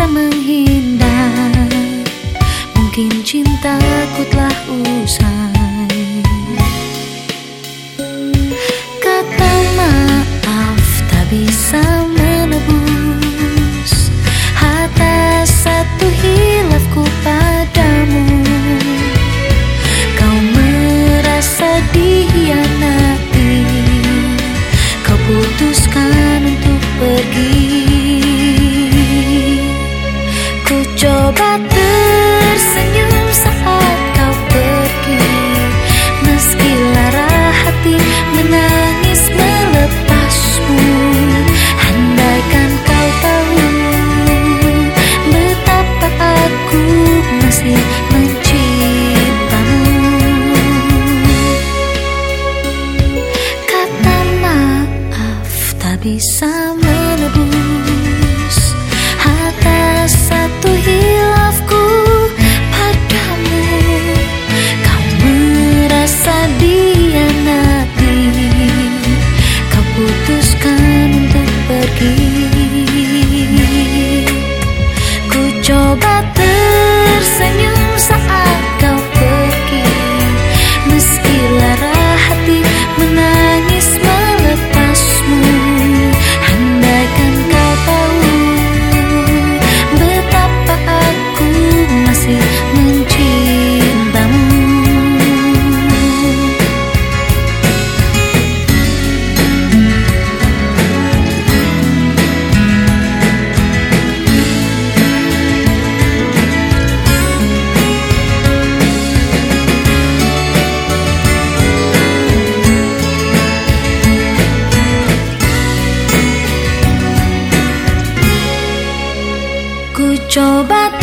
bisa menghindar. Mungkin cintaku telah usai. Kata maaf tak bisa menebus atas satu hilafku padamu. Kau merasa dikhianati, kau putuskan untuk pergi. Ku coba tersenyum saat kau pergi, meski lara hati menangis melepasmu. Andaikan kau tahu betapa aku masih mencintamu. Kata maaf tak bisa menebus atas satu hilafku padamu. Kau merasa dikhianati, kau putuskan untuk pergi. Ku coba tersenyum saat kau pergi, meski lara hati menangis melepasmu. Andaikan kau tahu betapa aku masih mencintamu. Ku coba